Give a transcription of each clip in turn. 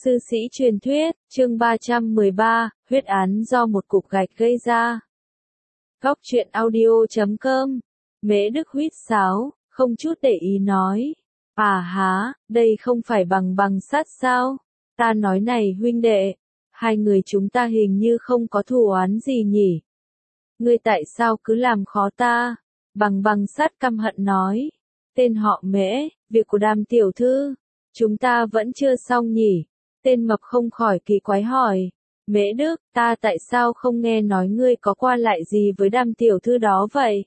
Sư sĩ truyền thuyết, chương 313, huyết án do một cục gạch gây ra. Góc truyện audio.com. Mễ Đức huýt sáo, không chút để ý nói. À há, đây không phải bằng sắt sao? Ta nói này huynh đệ, hai người chúng ta hình như không có thù oán gì nhỉ? Ngươi tại sao cứ làm khó ta? Bằng sắt căm hận nói. Tên họ Mễ, việc của Đàm tiểu thư, chúng ta vẫn chưa xong nhỉ? Tên mập không khỏi kỳ quái hỏi. Mễ Đức, ta tại sao không nghe nói ngươi có qua lại gì với Đàm tiểu thư đó vậy?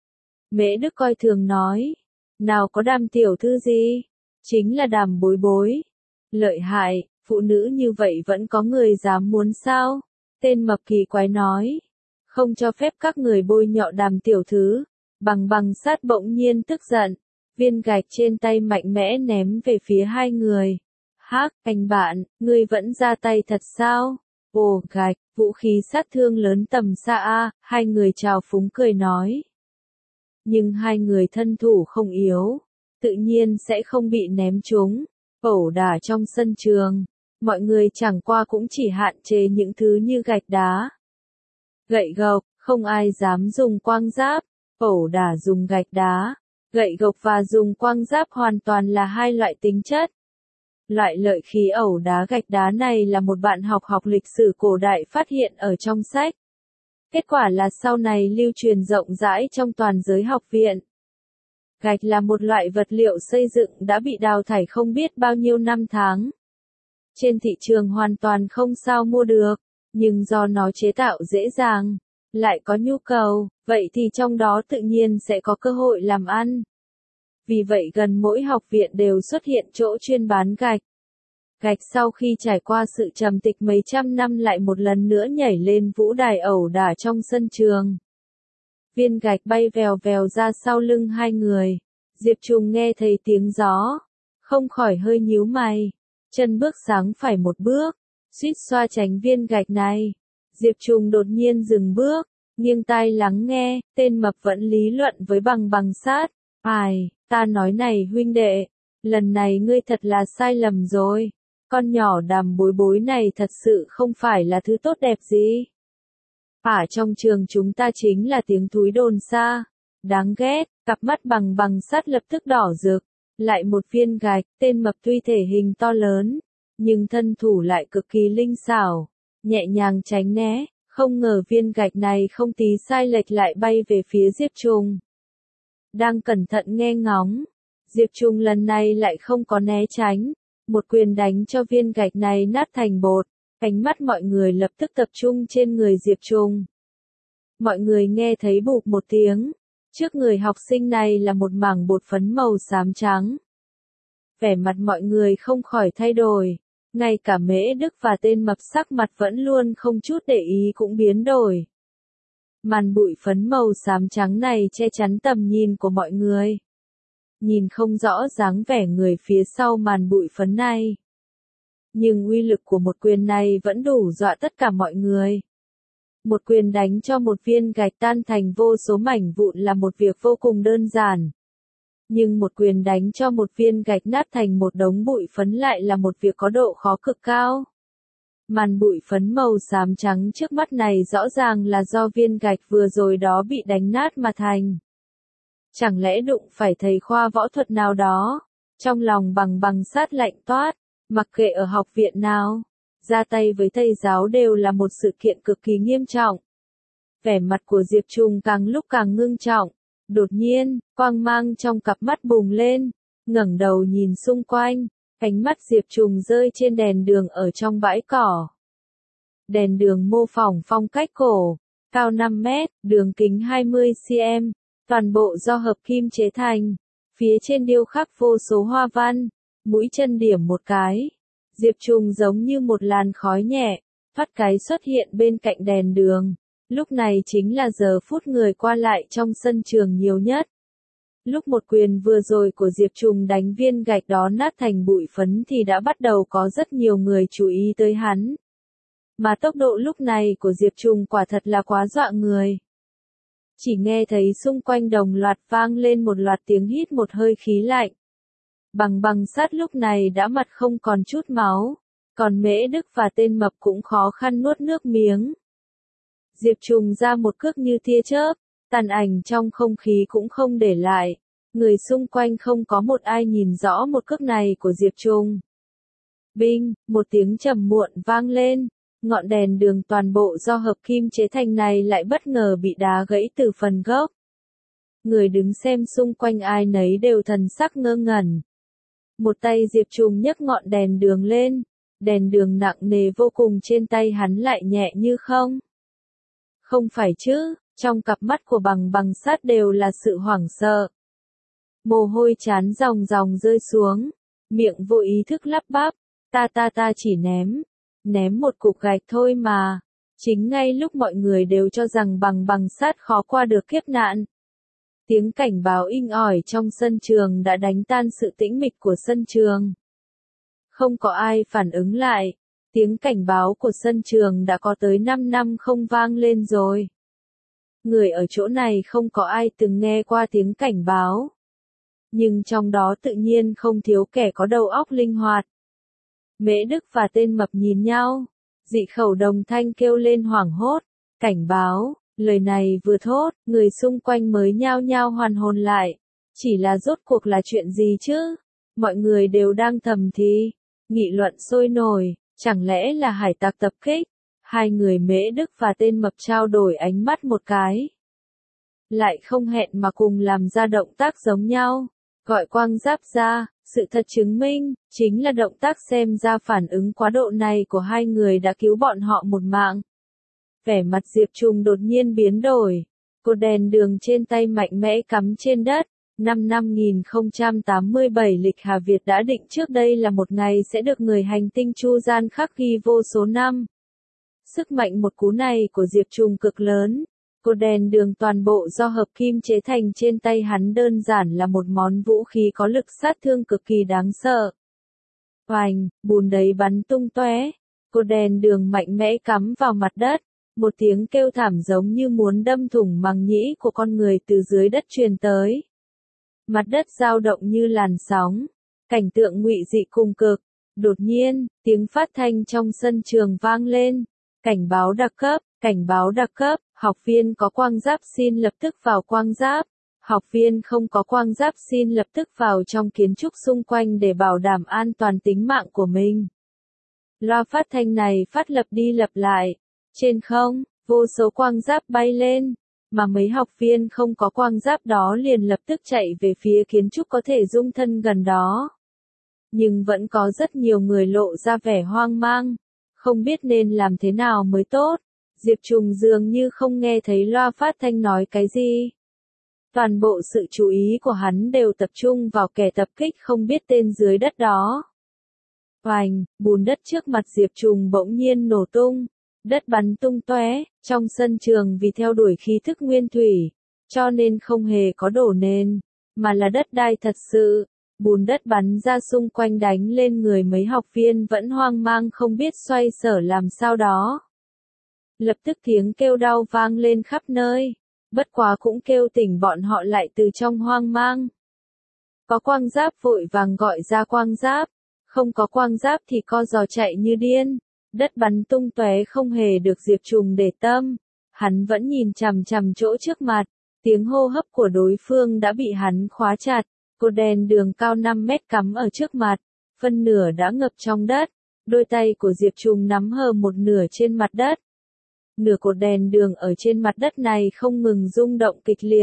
Mễ Đức coi thường nói. Nào có Đàm tiểu thư gì? Chính là Đàm bối bối. Lợi hại, phụ nữ như vậy vẫn có người dám muốn sao? Tên mập kỳ quái nói. Không cho phép các người bôi nhọ Đàm tiểu thư. Bằng sắt bỗng nhiên tức giận. Viên gạch trên tay mạnh mẽ ném về phía hai người. Hắc, anh bạn, ngươi vẫn ra tay thật sao? Ồ, gạch, vũ khí sát thương lớn tầm xa a, hai người chào phúng cười nói. Nhưng hai người thân thủ không yếu, tự nhiên sẽ không bị ném trúng, ẩu đả trong sân trường. Mọi người chẳng qua cũng chỉ hạn chế những thứ như gạch đá, gậy gộc, không ai dám dùng quang giáp, ẩu đả dùng gạch đá. Gậy gộc và dùng quang giáp hoàn toàn là hai loại tính chất. Loại lợi khí ẩu đá gạch đá này là một bạn học lịch sử cổ đại phát hiện ở trong sách. Kết quả là sau này lưu truyền rộng rãi trong toàn giới học viện. Gạch là một loại vật liệu xây dựng đã bị đào thải không biết bao nhiêu năm tháng. Trên thị trường hoàn toàn không sao mua được, nhưng do nó chế tạo dễ dàng, lại có nhu cầu, vậy thì trong đó tự nhiên sẽ có cơ hội làm ăn. Vì vậy gần mỗi học viện đều xuất hiện chỗ chuyên bán gạch. Gạch sau khi trải qua sự trầm tịch mấy trăm năm lại một lần nữa nhảy lên vũ đài ẩu đả trong sân trường. Viên gạch bay vèo vèo ra sau lưng hai người. Diệp Trùng nghe thấy tiếng gió, không khỏi hơi nhíu mày. Chân bước sáng phải một bước, suýt xoa tránh viên gạch này. Diệp Trùng đột nhiên dừng bước, nghiêng tai lắng nghe, tên mập vẫn lý luận với bằng sát. Ai, ta nói này huynh đệ, lần này ngươi thật là sai lầm rồi. Con nhỏ Đàm bối bối này thật sự không phải là thứ tốt đẹp gì. Ở trong trường chúng ta chính là tiếng thúi đồn xa. Đáng ghét, cặp mắt bằng sắt lập tức đỏ rực. Lại một viên gạch, tên mập tuy thể hình to lớn, nhưng thân thủ lại cực kỳ linh xảo, nhẹ nhàng tránh né, không ngờ viên gạch này không tí sai lệch lại bay về phía Diệp Trùng. Đang cẩn thận nghe ngóng, Diệp Trùng lần này lại không có né tránh, một quyền đánh cho viên gạch này nát thành bột. Ánh mắt mọi người lập tức tập trung trên người Diệp Trùng. Mọi người nghe thấy bụp một tiếng, trước người học sinh này là một mảng bột phấn màu xám trắng. Vẻ mặt mọi người không khỏi thay đổi, ngay cả Mễ Đức và tên mập sắc mặt vẫn luôn không chút để ý cũng biến đổi. Màn bụi phấn màu xám trắng này che chắn tầm nhìn của mọi người. Nhìn không rõ dáng vẻ người phía sau màn bụi phấn này. Nhưng uy lực của một quyền này vẫn đủ dọa tất cả mọi người. Một quyền đánh cho một viên gạch tan thành vô số mảnh vụn là một việc vô cùng đơn giản. Nhưng một quyền đánh cho một viên gạch nát thành một đống bụi phấn lại là một việc có độ khó cực cao. Màn bụi phấn màu xám trắng trước mắt này rõ ràng là do viên gạch vừa rồi đó bị đánh nát mà thành. Chẳng lẽ đụng phải thầy khoa võ thuật nào đó? Trong lòng bằng sát lạnh toát, mặc kệ ở học viện nào, ra tay với thầy giáo đều là một sự kiện cực kỳ nghiêm trọng. Vẻ mặt của Diệp Trùng càng lúc càng ngưng trọng. Đột nhiên, quang mang trong cặp mắt bùng lên, ngẩng đầu nhìn xung quanh, ánh mắt Diệp Trùng rơi trên đèn đường ở trong bãi cỏ. Đèn đường mô phỏng phong cách cổ, cao 5 mét, đường kính 20 cm, toàn bộ do hợp kim chế thành, phía trên điêu khắc vô số hoa văn, mũi chân điểm một cái. Diệp Trùng giống như một làn khói nhẹ, thoát cái xuất hiện bên cạnh đèn đường. Lúc này chính là giờ phút người qua lại trong sân trường nhiều nhất. Lúc một quyền vừa rồi của Diệp Trùng đánh viên gạch đó nát thành bụi phấn thì đã bắt đầu có rất nhiều người chú ý tới hắn. Mà tốc độ lúc này của Diệp Trùng quả thật là quá dọa người. Chỉ nghe thấy xung quanh đồng loạt vang lên một loạt tiếng hít một hơi khí lạnh. Bằng sắt lúc này đã mặt không còn chút máu, Còn Mễ Đức và tên mập cũng khó khăn nuốt nước miếng. Diệp Trùng ra một cước như tia chớp, tàn ảnh trong không khí cũng không để lại. Người xung quanh không có một ai nhìn rõ một cước này của Diệp Trùng. Binh, một tiếng trầm muộn vang lên, ngọn đèn đường toàn bộ do hợp kim chế thành này lại bất ngờ bị đá gãy từ phần gốc. Người đứng xem xung quanh ai nấy đều thần sắc ngơ ngẩn. Một tay Diệp Trùng nhấc ngọn đèn đường lên, đèn đường nặng nề vô cùng trên tay hắn lại nhẹ như không. Không phải chứ, trong cặp mắt của bằng sắt đều là sự hoảng sợ. Mồ hôi chán ròng ròng rơi xuống, miệng vô ý thức lắp bắp, ta chỉ ném một cục gạch thôi mà. Chính ngay lúc mọi người đều cho rằng bằng sắt khó qua được kiếp nạn. Tiếng cảnh báo inh ỏi trong sân trường đã đánh tan sự tĩnh mịch của sân trường. Không có ai phản ứng lại, tiếng cảnh báo của sân trường đã có tới 5 năm không vang lên rồi. Người ở chỗ này không có ai từng nghe qua tiếng cảnh báo. Nhưng trong đó tự nhiên không thiếu kẻ có đầu óc linh hoạt. Mễ Đức và tên mập nhìn nhau, dị khẩu đồng thanh kêu lên hoảng hốt, cảnh báo, lời này vừa thốt, người xung quanh mới nhao nhao hoàn hồn lại. Chỉ là rốt cuộc là chuyện gì chứ? Mọi người đều đang thầm thì, nghị luận sôi nổi, chẳng lẽ là hải tặc tập kích? Hai người Mễ Đức và tên mập trao đổi ánh mắt một cái. Lại không hẹn mà cùng làm ra động tác giống nhau, gọi quang giáp ra. Sự thật chứng minh, chính là động tác xem ra phản ứng quá độ này của hai người đã cứu bọn họ một mạng. Vẻ mặt Diệp Trùng đột nhiên biến đổi. Cột đèn đường trên tay mạnh mẽ cắm trên đất. Năm 5087 lịch Hà Việt đã định trước đây là một ngày sẽ được người hành tinh Chu Gian khắc ghi vô số năm. Sức mạnh một cú này của Diệp Trùng cực lớn. Cột đèn đường toàn bộ do hợp kim chế thành trên tay hắn đơn giản là một món vũ khí có lực sát thương cực kỳ đáng sợ. Oành, bùn đấy bắn tung tóe, cột đèn đường mạnh mẽ cắm vào mặt đất, một tiếng kêu thảm giống như muốn đâm thủng màng nhĩ của con người từ dưới đất truyền tới. Mặt đất dao động như làn sóng, cảnh tượng ngụy dị cùng cực. Đột nhiên, tiếng phát thanh trong sân trường vang lên, cảnh báo đặc cấp. Cảnh báo đặc cấp, học viên có quang giáp xin lập tức vào quang giáp. Học viên không có quang giáp xin lập tức vào trong kiến trúc xung quanh để bảo đảm an toàn tính mạng của mình. Loa phát thanh này phát lặp đi lặp lại. Trên không, vô số quang giáp bay lên, mà mấy học viên không có quang giáp đó liền lập tức chạy về phía kiến trúc có thể dung thân gần đó. Nhưng vẫn có rất nhiều người lộ ra vẻ hoang mang, không biết nên làm thế nào mới tốt. Diệp Trùng dường như không nghe thấy loa phát thanh nói cái gì. Toàn bộ sự chú ý của hắn đều tập trung vào kẻ tập kích không biết tên dưới đất đó. Oành, bùn đất trước mặt Diệp Trùng bỗng nhiên nổ tung, đất bắn tung tóe, trong sân trường vì theo đuổi khí thức nguyên thủy, cho nên không hề có đổ nền, mà là đất đai thật sự. Bùn đất bắn ra xung quanh đánh lên người mấy học viên vẫn hoang mang không biết xoay sở làm sao đó. Lập tức tiếng kêu đau vang lên khắp nơi, bất quá cũng kêu tỉnh bọn họ lại từ trong hoang mang. Có quang giáp vội vàng gọi ra quang giáp, không có quang giáp thì co giò chạy như điên, đất bắn tung tóe không hề được Diệp Trùng để tâm, hắn vẫn nhìn chằm chằm chỗ trước mặt, tiếng hô hấp của đối phương đã bị hắn khóa chặt, cột đèn đường cao 5 mét cắm ở trước mặt, phân nửa đã ngập trong đất, đôi tay của Diệp Trùng nắm hờ một nửa trên mặt đất. Nửa cột đèn đường ở trên mặt đất này không ngừng rung động kịch liệt.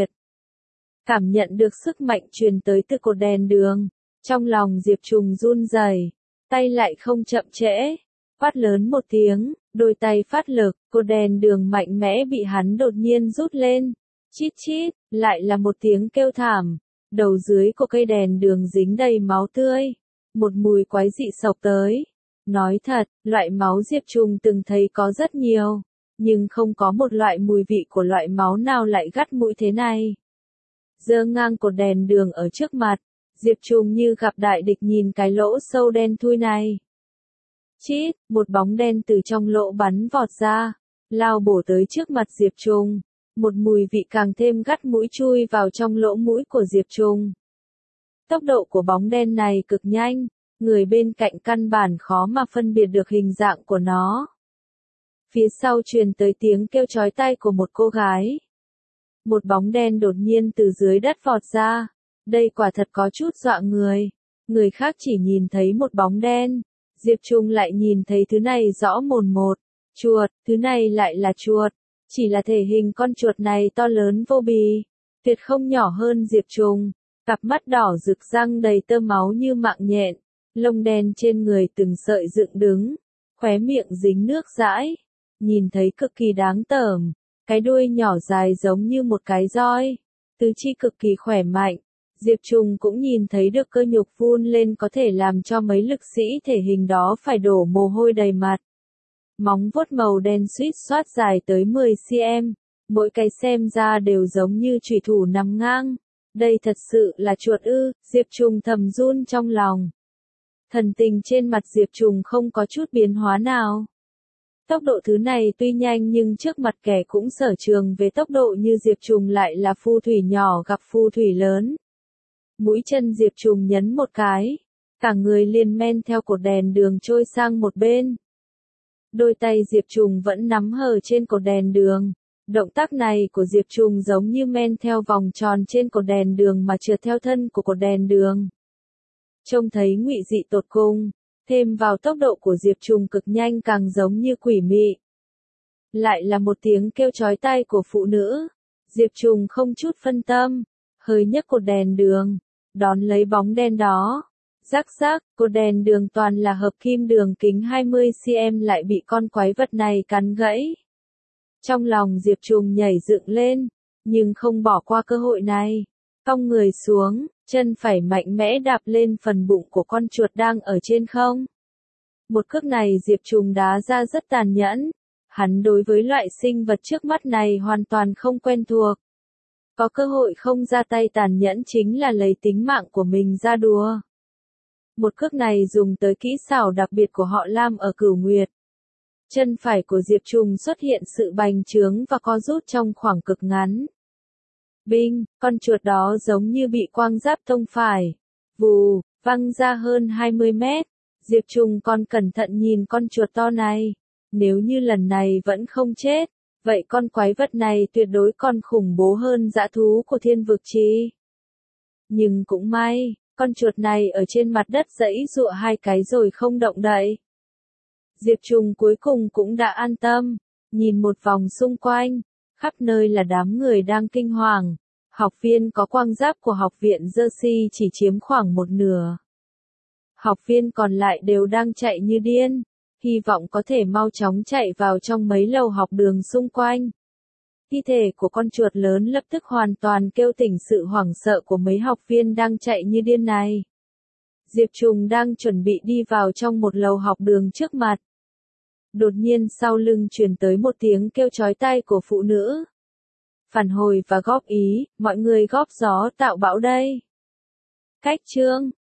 Cảm nhận được sức mạnh truyền tới từ cột đèn đường, trong lòng Diệp Trùng run rẩy, tay lại không chậm trễ, phát lớn một tiếng, đôi tay phát lực, cột đèn đường mạnh mẽ bị hắn đột nhiên rút lên, chít chít, lại là một tiếng kêu thảm, đầu dưới của cây đèn đường dính đầy máu tươi, một mùi quái dị xộc tới. Nói thật, loại máu Diệp Trùng từng thấy có rất nhiều. Nhưng không có một loại mùi vị của loại máu nào lại gắt mũi thế này. Giơ ngang cột đèn đường ở trước mặt, Diệp Trùng như gặp đại địch nhìn cái lỗ sâu đen thui này. Chít, một bóng đen từ trong lỗ bắn vọt ra, lao bổ tới trước mặt Diệp Trùng, một mùi vị càng thêm gắt mũi chui vào trong lỗ mũi của Diệp Trùng. Tốc độ của bóng đen này cực nhanh, Người bên cạnh căn bản khó mà phân biệt được hình dạng của nó. Phía sau truyền tới tiếng kêu chói tai của một cô gái. Một bóng đen đột nhiên từ dưới đất vọt ra. Đây quả thật có chút dọa người. Người khác chỉ nhìn thấy một bóng đen. Diệp Trùng lại nhìn thấy thứ này rõ mồn một. Chuột, thứ này lại là chuột. Chỉ là thể hình con chuột này to lớn vô bì. Tuyệt không nhỏ hơn Diệp Trùng. Cặp mắt đỏ rực, răng đầy tơ máu như mạng nhện. Lông đen trên người từng sợi dựng đứng. Khóe miệng dính nước dãi. Nhìn thấy cực kỳ đáng tởm. Cái đuôi nhỏ dài giống như một cái roi. Tứ chi cực kỳ khỏe mạnh. Diệp Trùng cũng nhìn thấy được cơ nhục vun lên có thể làm cho mấy lực sĩ thể hình đó phải đổ mồ hôi đầy mặt. Móng vuốt màu đen suýt xoát dài tới 10 cm. Mỗi cái xem ra đều giống như chủy thủ nằm ngang. Đây thật sự là chuột ư? Diệp Trùng thầm run trong lòng. Thần tình trên mặt Diệp Trùng không có chút biến hóa nào. Tốc độ thứ này tuy nhanh nhưng trước mặt kẻ cũng sở trường về tốc độ như Diệp Trùng lại là phù thủy nhỏ gặp phù thủy lớn. Mũi chân Diệp Trùng nhấn một cái. Cả người liền men theo cột đèn đường trôi sang một bên. Đôi tay Diệp Trùng vẫn nắm hờ trên cột đèn đường. Động tác này của Diệp Trùng giống như men theo vòng tròn trên cột đèn đường mà trượt theo thân của cột đèn đường. Trông thấy ngụy dị tột cùng, thêm vào tốc độ của Diệp Trùng cực nhanh càng giống như quỷ mị. Lại là một tiếng kêu chói tai của phụ nữ. Diệp Trùng không chút phân tâm, hơi nhấc cột đèn đường, đón lấy bóng đen đó. Rắc rắc, cột đèn đường toàn là hợp kim đường kính 20 cm lại bị con quái vật này cắn gãy. Trong lòng Diệp Trùng nhảy dựng lên, nhưng không bỏ qua cơ hội này. Cong người xuống, chân phải mạnh mẽ đạp lên phần bụng của con chuột đang ở trên không. Một cước này Diệp Trùng đá ra rất tàn nhẫn. Hắn đối với loại sinh vật trước mắt này hoàn toàn không quen thuộc. Có cơ hội không ra tay tàn nhẫn chính là lấy tính mạng của mình ra đùa. Một cước này dùng tới kỹ xảo đặc biệt của họ Lam ở Cửu Nguyệt. Chân phải của Diệp Trùng xuất hiện sự bành trướng và co rút trong khoảng cực ngắn. Binh, con chuột đó giống như bị quang giáp tông phải. Vù, văng ra hơn 20 mét. Diệp Trùng còn cẩn thận nhìn con chuột to này. Nếu như lần này vẫn không chết, vậy con quái vật này tuyệt đối còn khủng bố hơn dã thú của thiên vực chi. Nhưng cũng may, con chuột này ở trên mặt đất giãy giụa hai cái rồi không động đậy. Diệp Trùng cuối cùng cũng đã an tâm, nhìn một vòng xung quanh, khắp nơi là đám người đang kinh hoàng. Học viên có quang giáp của học viện Jersey chỉ chiếm khoảng một nửa. Học viên còn lại đều đang chạy như điên, hy vọng có thể mau chóng chạy vào trong mấy lầu học đường xung quanh. Thi thể của con chuột lớn lập tức hoàn toàn kêu tỉnh sự hoảng sợ của mấy học viên đang chạy như điên này. Diệp Trùng đang chuẩn bị đi vào trong một lầu học đường trước mặt. Đột nhiên sau lưng truyền tới một tiếng kêu chói tai của phụ nữ. Phản hồi và góp ý, mọi người góp gió tạo bão đây. Cách chương